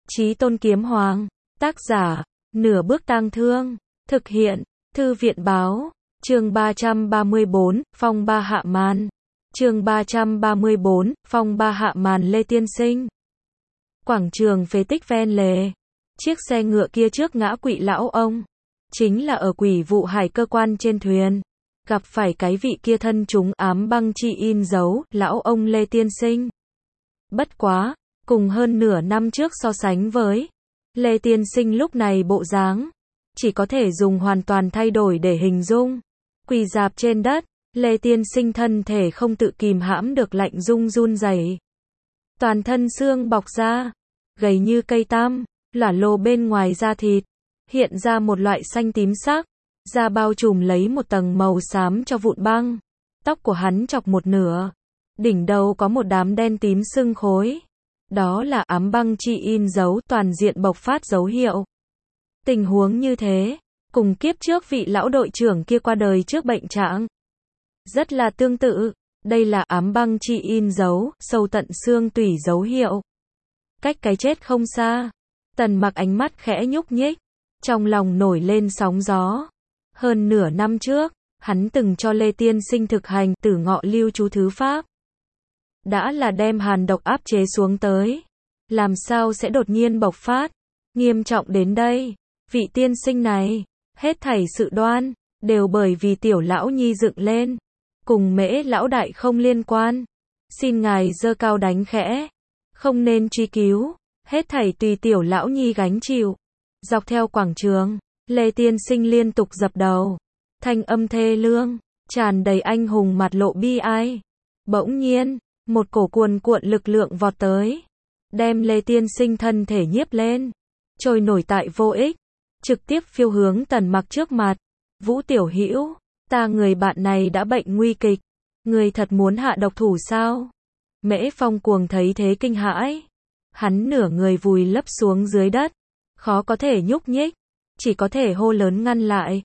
Chí Tôn Kiếm Hoàng. Tác giả, Nửa Bước Tang Thương. Thực hiện, Thư viện Báo. Chương 334, Phong Ba Hạ Màn. Chương 334, Phong Ba Hạ Màn. Lê Tiên Sinh. Quảng trường phế tích ven lề. Chiếc xe ngựa kia trước ngã quỵ lão ông. Chính là ở Quỷ Vụ Hải cơ quan trên thuyền. Gặp phải cái vị kia thân chúng ám băng chi in dấu, lão ông Lê Tiên Sinh. Bất quá, cùng hơn nửa năm trước so sánh với Lê Tiên Sinh lúc này bộ dáng, chỉ có thể dùng hoàn toàn thay đổi để hình dung. Quỳ rạp trên đất, Lê Tiên Sinh thân thể không tự kìm hãm được lạnh run rẩy. Toàn thân xương bọc ra, gầy như cây tam, lả lồ bên ngoài da thịt, hiện ra một loại xanh tím sắc, da bao trùm lấy một tầng màu xám cho vụn băng. Tóc của hắn chọc một nửa, đỉnh đầu có một đám đen tím sưng khối. Đó là ám băng chi in dấu, toàn diện bộc phát dấu hiệu. Tình huống như thế, cùng kiếp trước vị lão đội trưởng kia qua đời trước bệnh trạng rất là tương tự. Đây là ám băng chi in dấu, sâu tận xương tủy dấu hiệu. Cách cái chết không xa. Tần Mặc ánh mắt khẽ nhúc nhích, trong lòng nổi lên sóng gió. Hơn nửa năm trước, hắn từng cho Lê Tiên Sinh thực hành Tử Ngọ Lưu Chú Thứ Pháp. Đã là đem hàn độc áp chế xuống tới, làm sao sẽ đột nhiên bộc phát, nghiêm trọng đến đây. Vị tiên sinh này, hết thảy sự đoan, đều bởi vì tiểu lão nhi dựng lên, cùng Mễ lão đại không liên quan. Xin ngài giơ cao đánh khẽ, không nên truy cứu, hết thảy tùy tiểu lão nhi gánh chịu. Dọc theo quảng trường, Lê Tiên Sinh liên tục dập đầu, thanh âm thê lương, tràn đầy anh hùng mặt lộ bi ai. Bỗng nhiên, một cổ cuồn cuộn lực lượng vọt tới, đem Lê Tiên Sinh thân thể nhiếp lên, trôi nổi tại vô ích, trực tiếp phiêu hướng Tần Mặc trước mặt. Vũ tiểu hữu, ta người bạn này đã bệnh nguy kịch, người thật muốn hạ độc thủ sao? Mễ Phong Cuồng thấy thế kinh hãi, hắn nửa người vùi lấp xuống dưới đất, khó có thể nhúc nhích, chỉ có thể hô lớn ngăn lại.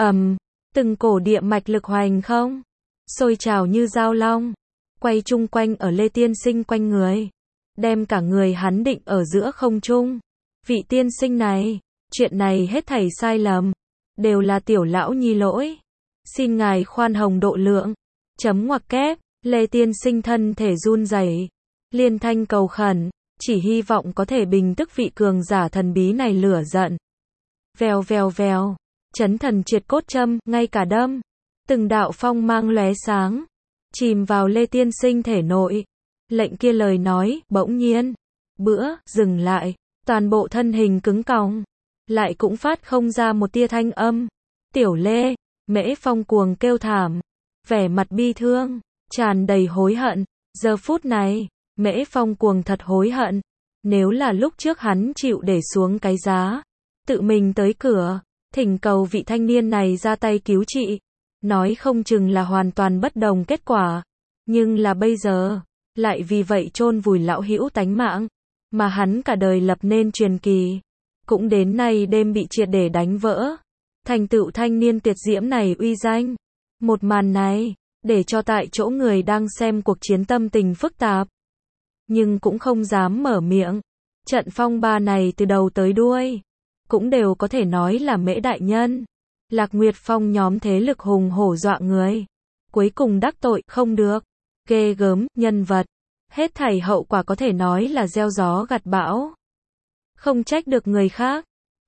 Từng cổ địa mạch lực hoành không, sôi trào như dao long, quay chung quanh ở Lê Tiên Sinh quanh người, đem cả người hắn định ở giữa không trung. Vị tiên sinh này, chuyện này hết thảy sai lầm, đều là tiểu lão nhi lỗi, xin ngài khoan hồng độ lượng. Ngoặc kép, Lê Tiên Sinh thân thể run rẩy, liên thanh cầu khẩn, chỉ hy vọng có thể bình tức vị cường giả thần bí này lửa giận. Vèo vèo vèo, chấn thần triệt cốt châm, ngay cả đâm, từng đạo phong mang lóe sáng, chìm vào Lê Tiên Sinh thể nội. Lệnh kia lời nói, bỗng nhiên, dừng lại, toàn bộ thân hình cứng còng, lại cũng phát không ra một tia thanh âm. Tiểu Lê, Mễ Phong Cuồng kêu thảm, vẻ mặt bi thương, tràn đầy hối hận. Giờ phút này, Mễ Phong Cuồng thật hối hận. Nếu là lúc trước hắn chịu để xuống cái giá, tự mình tới cửa, thỉnh cầu vị thanh niên này ra tay cứu trị, nói không chừng là hoàn toàn bất đồng kết quả. Nhưng là bây giờ, lại vì vậy chôn vùi lão hữu tánh mạng, mà hắn cả đời lập nên truyền kỳ, cũng đến nay đêm bị triệt để đánh vỡ. Thành tựu thanh niên tuyệt diễm này uy danh. Một màn này, để cho tại chỗ người đang xem cuộc chiến tâm tình phức tạp, nhưng cũng không dám mở miệng. Trận phong ba này từ đầu tới đuôi, cũng đều có thể nói là Mễ đại nhân, Lạc Nguyệt Phong nhóm thế lực hùng hổ dọa người, cuối cùng đắc tội không được, ghê gớm, nhân vật, hết thảy hậu quả có thể nói là gieo gió gặt bão, không trách được người khác.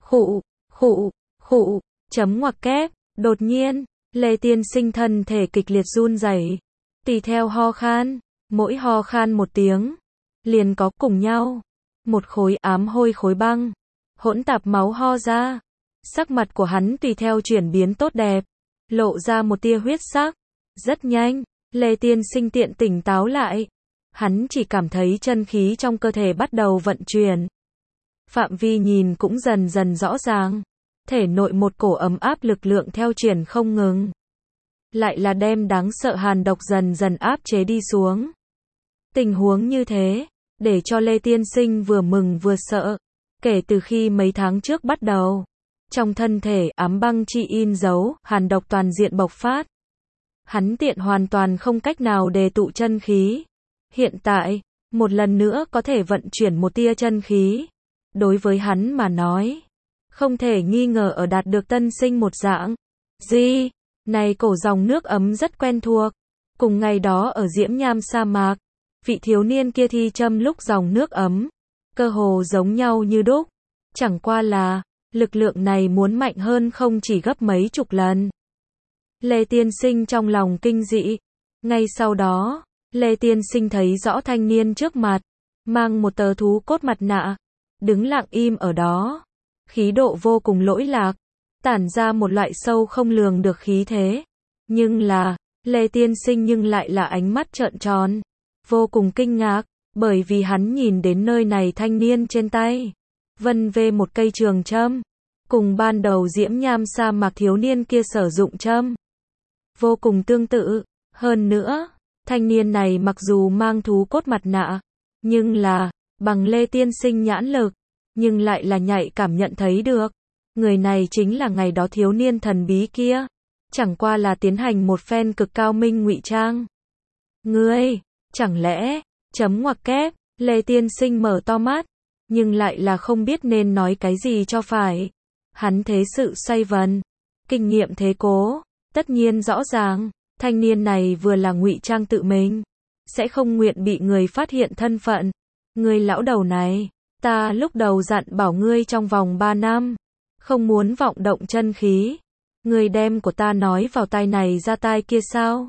Khụ, ngoặc kép, đột nhiên, Lê Tiên Sinh thân thể kịch liệt run rẩy, tùy theo ho khan, mỗi ho khan một tiếng, liền có cùng nhau một khối ám hôi khối băng, hỗn tạp máu ho ra. Sắc mặt của hắn tùy theo chuyển biến tốt đẹp, lộ ra một tia huyết sắc. Rất nhanh, Lê Tiên Sinh tiện tỉnh táo lại, hắn chỉ cảm thấy chân khí trong cơ thể bắt đầu vận chuyển. Phạm vi nhìn cũng dần dần rõ ràng, thể nội một cổ ấm áp lực lượng theo chuyển không ngừng. Lại là đem đáng sợ hàn độc dần dần áp chế đi xuống. Tình huống như thế, để cho Lê Tiên Sinh vừa mừng vừa sợ. Kể từ khi mấy tháng trước bắt đầu, trong thân thể ám băng chi in dấu, hàn độc toàn diện bộc phát. Hắn tiện hoàn toàn không cách nào đề tụ chân khí. Hiện tại, một lần nữa có thể vận chuyển một tia chân khí, đối với hắn mà nói, không thể nghi ngờ ở đạt được tân sinh một dạng. Gì? Này cổ dòng nước ấm rất quen thuộc. Cùng ngày đó ở Diễm Nham sa mạc, vị thiếu niên kia thi châm lúc dòng nước ấm, cơ hồ giống nhau như đúc. Chẳng qua là, lực lượng này muốn mạnh hơn không chỉ gấp mấy chục lần. Lê Tiên Sinh trong lòng kinh dị. Ngay sau đó, Lê Tiên Sinh thấy rõ thanh niên trước mặt, mang một tờ thú cốt mặt nạ, đứng lặng im ở đó. Khí độ vô cùng lỗi lạc, tản ra một loại sâu không lường được khí thế. Nhưng là, Lê Tiên Sinh nhưng lại là ánh mắt trợn tròn, vô cùng kinh ngạc, bởi vì hắn nhìn đến nơi này thanh niên trên tay vân vê một cây trường châm, cùng ban đầu Diễm Nham sa mạc thiếu niên kia sử dụng châm vô cùng tương tự. Hơn nữa, thanh niên này mặc dù mang thú cốt mặt nạ, nhưng là, bằng Lê Tiên Sinh nhãn lực, nhưng lại là nhạy cảm nhận thấy được. Người này chính là ngày đó thiếu niên thần bí kia. Chẳng qua là tiến hành một phen cực cao minh ngụy trang. Ngươi, chẳng lẽ, chấm ngoặc kép, Lê Tiên Sinh mở to mắt, nhưng lại là không biết nên nói cái gì cho phải. Hắn thế sự xoay vần, kinh nghiệm thế cố, tất nhiên rõ ràng, thanh niên này vừa là ngụy trang tự mình, sẽ không nguyện bị người phát hiện thân phận. Ngươi lão đầu này, ta lúc đầu dặn bảo ngươi trong vòng 3 năm, không muốn vọng động chân khí. Ngươi đem của ta nói vào tai này ra tai kia sao?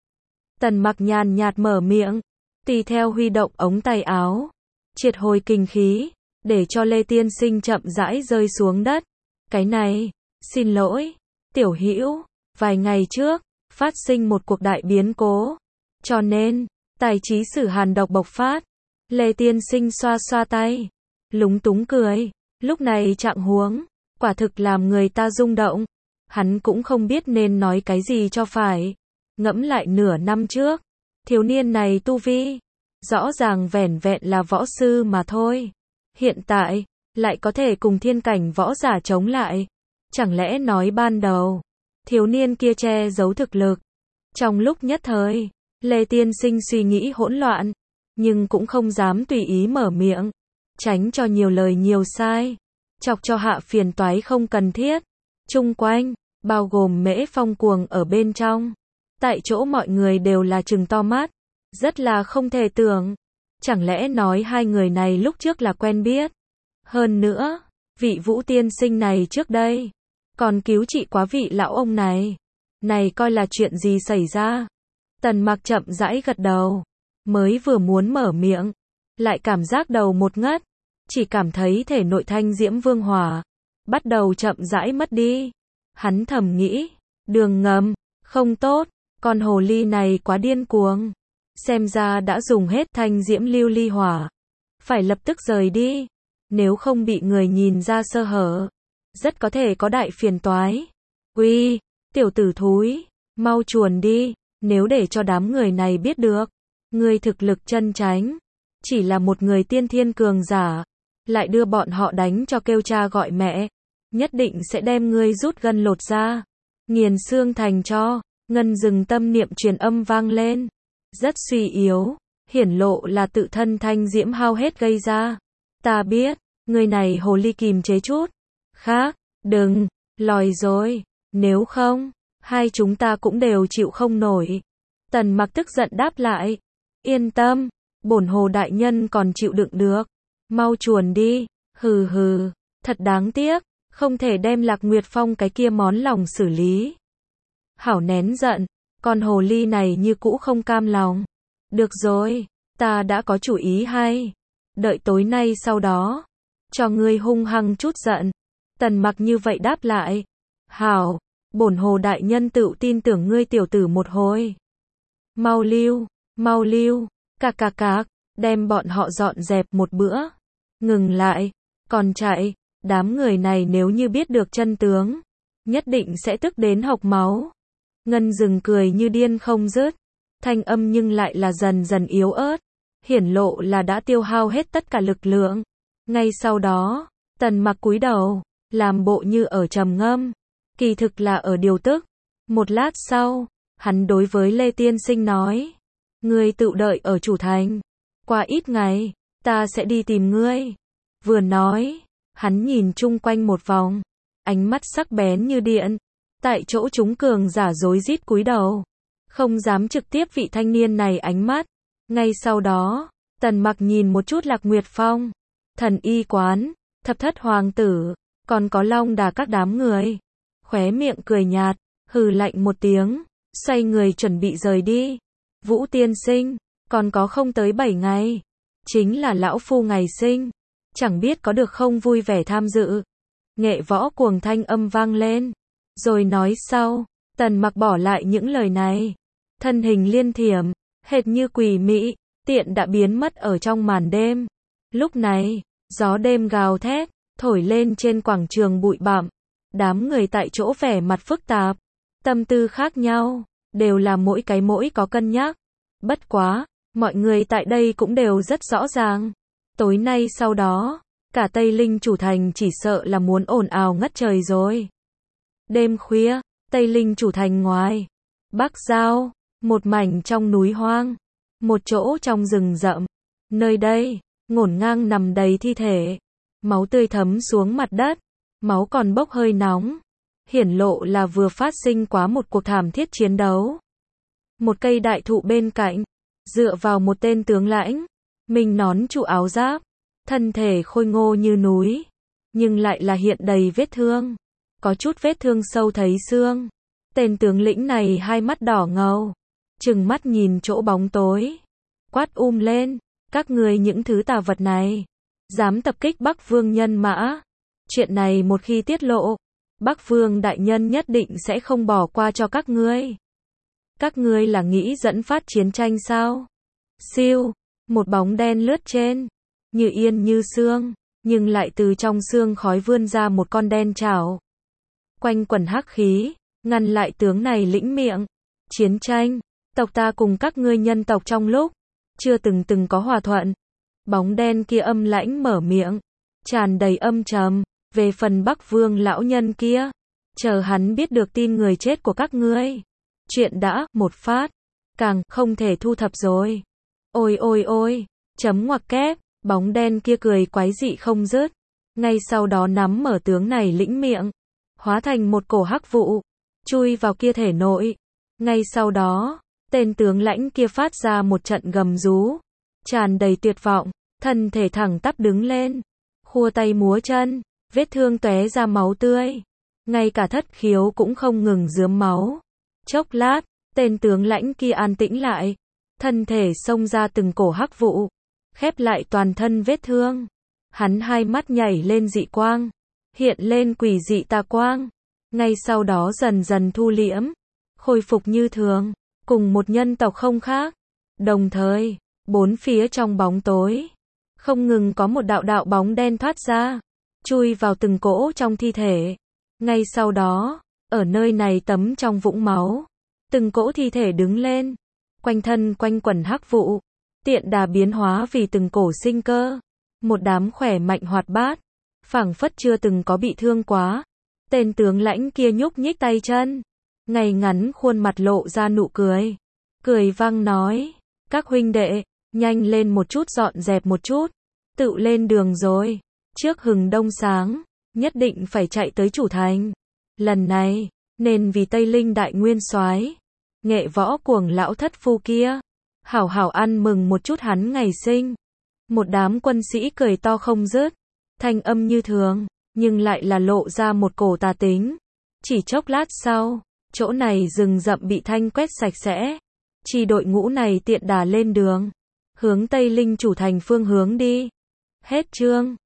Tần Mặc nhàn nhạt mở miệng, tùy theo huy động ống tay áo, triệt hồi kinh khí, để cho Lê Tiên Sinh chậm rãi rơi xuống đất. Cái này, xin lỗi, tiểu hữu, vài ngày trước, phát sinh một cuộc đại biến cố, cho nên, tài trí sử hàn độc bộc phát. Lê Tiên Sinh xoa xoa tay, lúng túng cười, lúc này trạng huống, quả thực làm người ta rung động. Hắn cũng không biết nên nói cái gì cho phải. Ngẫm lại nửa năm trước, thiếu niên này tu vi, rõ ràng vẻn vẹn là võ sư mà thôi. Hiện tại, lại có thể cùng thiên cảnh võ giả chống lại. Chẳng lẽ nói ban đầu, thiếu niên kia che giấu thực lực. Trong lúc nhất thời, Lê Tiên Sinh suy nghĩ hỗn loạn, nhưng cũng không dám tùy ý mở miệng, tránh cho nhiều lời nhiều sai, chọc cho hạ phiền toái không cần thiết. Chung quanh, bao gồm Mễ Phong Cuồng ở bên trong. Tại chỗ mọi người đều là trừng to mắt, rất là không thể tưởng. Chẳng lẽ nói hai người này lúc trước là quen biết? Hơn nữa, vị Vũ tiên sinh này trước đây, còn cứu trị quá vị lão ông này. Này coi là chuyện gì xảy ra? Tần Mặc chậm rãi gật đầu, mới vừa muốn mở miệng, lại cảm giác đầu một ngất, chỉ cảm thấy thể nội thanh diễm vương hỏa bắt đầu chậm rãi mất đi. Hắn thầm nghĩ, đường ngầm, không tốt, con hồ ly này quá điên cuồng. Xem ra đã dùng hết thanh diễm lưu ly hỏa. Phải lập tức rời đi, nếu không bị người nhìn ra sơ hở, rất có thể có đại phiền toái. Uy, tiểu tử thúi, mau chuồn đi, nếu để cho đám người này biết được, ngươi thực lực chân chánh, chỉ là một người tiên thiên cường giả, lại đưa bọn họ đánh cho kêu cha gọi mẹ, nhất định sẽ đem ngươi rút gân lột da, nghiền xương thành tro. Ngân Dừng tâm niệm truyền âm vang lên, rất suy yếu, hiển lộ là tự thân thanh diễm hao hết gây ra. Ta biết, người này hồ ly kìm chế chút. Khác, đừng, lòi rồi, nếu không, hai chúng ta cũng đều chịu không nổi. Tần Mặc tức giận đáp lại, yên tâm, bổn hồ đại nhân còn chịu đựng được. Mau chuồn đi, hừ hừ, thật đáng tiếc, không thể đem Lạc Nguyệt Phong cái kia món lòng xử lý. Hảo nén giận, con hồ ly này như cũ không cam lòng. Được rồi, ta đã có chủ ý hay. Đợi tối nay sau đó, cho ngươi hung hăng chút giận. Tần Mặc như vậy đáp lại. Hảo, bổn hồ đại nhân tự tin tưởng ngươi tiểu tử một hồi. Mau lưu, cạc, đem bọn họ dọn dẹp một bữa. Ngừng lại, còn chạy, đám người này nếu như biết được chân tướng, nhất định sẽ tức đến hộc máu. Ngân Dừng cười như điên không dứt, thanh âm nhưng lại là dần dần yếu ớt, hiển lộ là đã tiêu hao hết tất cả lực lượng. Ngay sau đó, Tần Mặc cúi đầu, làm bộ như ở trầm ngâm, kỳ thực là ở điều tức. Một lát sau, hắn đối với Lê Tiên Sinh nói, ngươi tự đợi ở chủ thành, qua ít ngày, ta sẽ đi tìm ngươi. Vừa nói, hắn nhìn chung quanh một vòng, ánh mắt sắc bén như điện. Tại chỗ chúng cường giả rối rít cúi đầu, không dám trực tiếp vị thanh niên này ánh mắt. Ngay sau đó, Tần Mặc nhìn một chút Lạc Nguyệt Phong, Thần Y Quán, Thập Thất Hoàng tử, còn có Long Đà các đám người. Khóe miệng cười nhạt, hừ lạnh một tiếng, xoay người chuẩn bị rời đi. Vũ tiên sinh, còn có không tới 7 ngày, chính là lão phu ngày sinh, chẳng biết có được không vui vẻ tham dự. Nghệ Võ cuồng thanh âm vang lên, rồi nói sau. Tần Mặc bỏ lại những lời này, thân hình liên thiểm, hệt như quỷ mị, tiện đã biến mất ở trong màn đêm. Lúc này, gió đêm gào thét, thổi lên trên quảng trường bụi bặm. Đám người tại chỗ vẻ mặt phức tạp, tâm tư khác nhau, đều là mỗi có cân nhắc. Bất quá, mọi người tại đây cũng đều rất rõ ràng. Tối nay sau đó, cả Tây Linh chủ thành chỉ sợ là muốn ồn ào ngất trời rồi. Đêm khuya, Tây Linh chủ thành ngoài Bắc Giao, một mảnh trong núi hoang, một chỗ trong rừng rậm. Nơi đây, ngổn ngang nằm đầy thi thể, máu tươi thấm xuống mặt đất, máu còn bốc hơi nóng, hiển lộ là vừa phát sinh quá một cuộc thảm thiết chiến đấu. Một cây đại thụ bên cạnh, dựa vào một tên tướng lãnh, mình nón trụ áo giáp, thân thể khôi ngô như núi, nhưng lại là hiện đầy vết thương, có chút vết thương sâu thấy xương. Tên tướng lĩnh này hai mắt đỏ ngầu, trừng mắt nhìn chỗ bóng tối, quát lên, các ngươi những thứ tà vật này, dám tập kích Bắc Vương nhân mã. Chuyện này một khi tiết lộ, Bắc Vương đại nhân nhất định sẽ không bỏ qua cho các ngươi. Các ngươi là nghĩ dẫn phát chiến tranh sao? Siêu, một bóng đen lướt trên, như yên như sương, nhưng lại từ trong sương khói vươn ra một con đen chảo. Quanh quẩn hắc khí, ngăn lại tướng này lĩnh miệng. Chiến tranh, tộc ta cùng các ngươi nhân tộc trong lúc chưa từng có hòa thuận. Bóng đen kia âm lãnh mở miệng, tràn đầy âm trầm. Về phần Bắc Vương lão nhân kia, chờ hắn biết được tin người chết của các ngươi, chuyện đã một phát, càng không thể thu thập rồi. Ôi, chấm ngoặc kép, bóng đen kia cười quái dị không dứt. Ngay sau đó nắm mở tướng này lĩnh miệng, hóa thành một cổ hắc vụ, chui vào kia thể nội. Ngay sau đó, tên tướng lãnh kia phát ra một trận gầm rú, tràn đầy tuyệt vọng, thân thể thẳng tắp đứng lên, khua tay múa chân, vết thương tóe ra máu tươi. Ngay cả thất khiếu cũng không ngừng rớm máu. Chốc lát, tên tướng lãnh kia an tĩnh lại, thân thể xông ra từng cổ hắc vụ, khép lại toàn thân vết thương. Hắn hai mắt nhảy lên dị quang, hiện lên quỷ dị tà quang, ngay sau đó dần dần thu liễm, khôi phục như thường, cùng một nhân tộc không khác. Đồng thời, bốn phía trong bóng tối, không ngừng có một đạo bóng đen thoát ra, chui vào từng cỗ trong thi thể. Ngay sau đó, ở nơi này tấm trong vũng máu, từng cỗ thi thể đứng lên, quanh thân quanh quẩn hắc vụ, tiện đà biến hóa vì từng cổ sinh cơ. Một đám khỏe mạnh hoạt bát, phảng phất chưa từng có bị thương quá. Tên tướng lãnh kia nhúc nhích tay chân, ngay ngắn khuôn mặt lộ ra nụ cười, cười vang nói, các huynh đệ, nhanh lên một chút, dọn dẹp một chút, tự lên đường rồi, trước hừng đông sáng, nhất định phải chạy tới chủ thành. Lần này, nên vì Tây Linh đại nguyên soái, Nghệ Võ cuồng lão thất phu kia, hảo hảo ăn mừng một chút hắn ngày sinh. Một đám quân sĩ cười to không dứt, thanh âm như thường, nhưng lại là lộ ra một cổ tà tính. Chỉ chốc lát sau, chỗ này rừng rậm bị thanh quét sạch sẽ. Chi đội ngũ này tiện đà lên đường, hướng Tây Linh chủ thành phương hướng đi. Hết chương.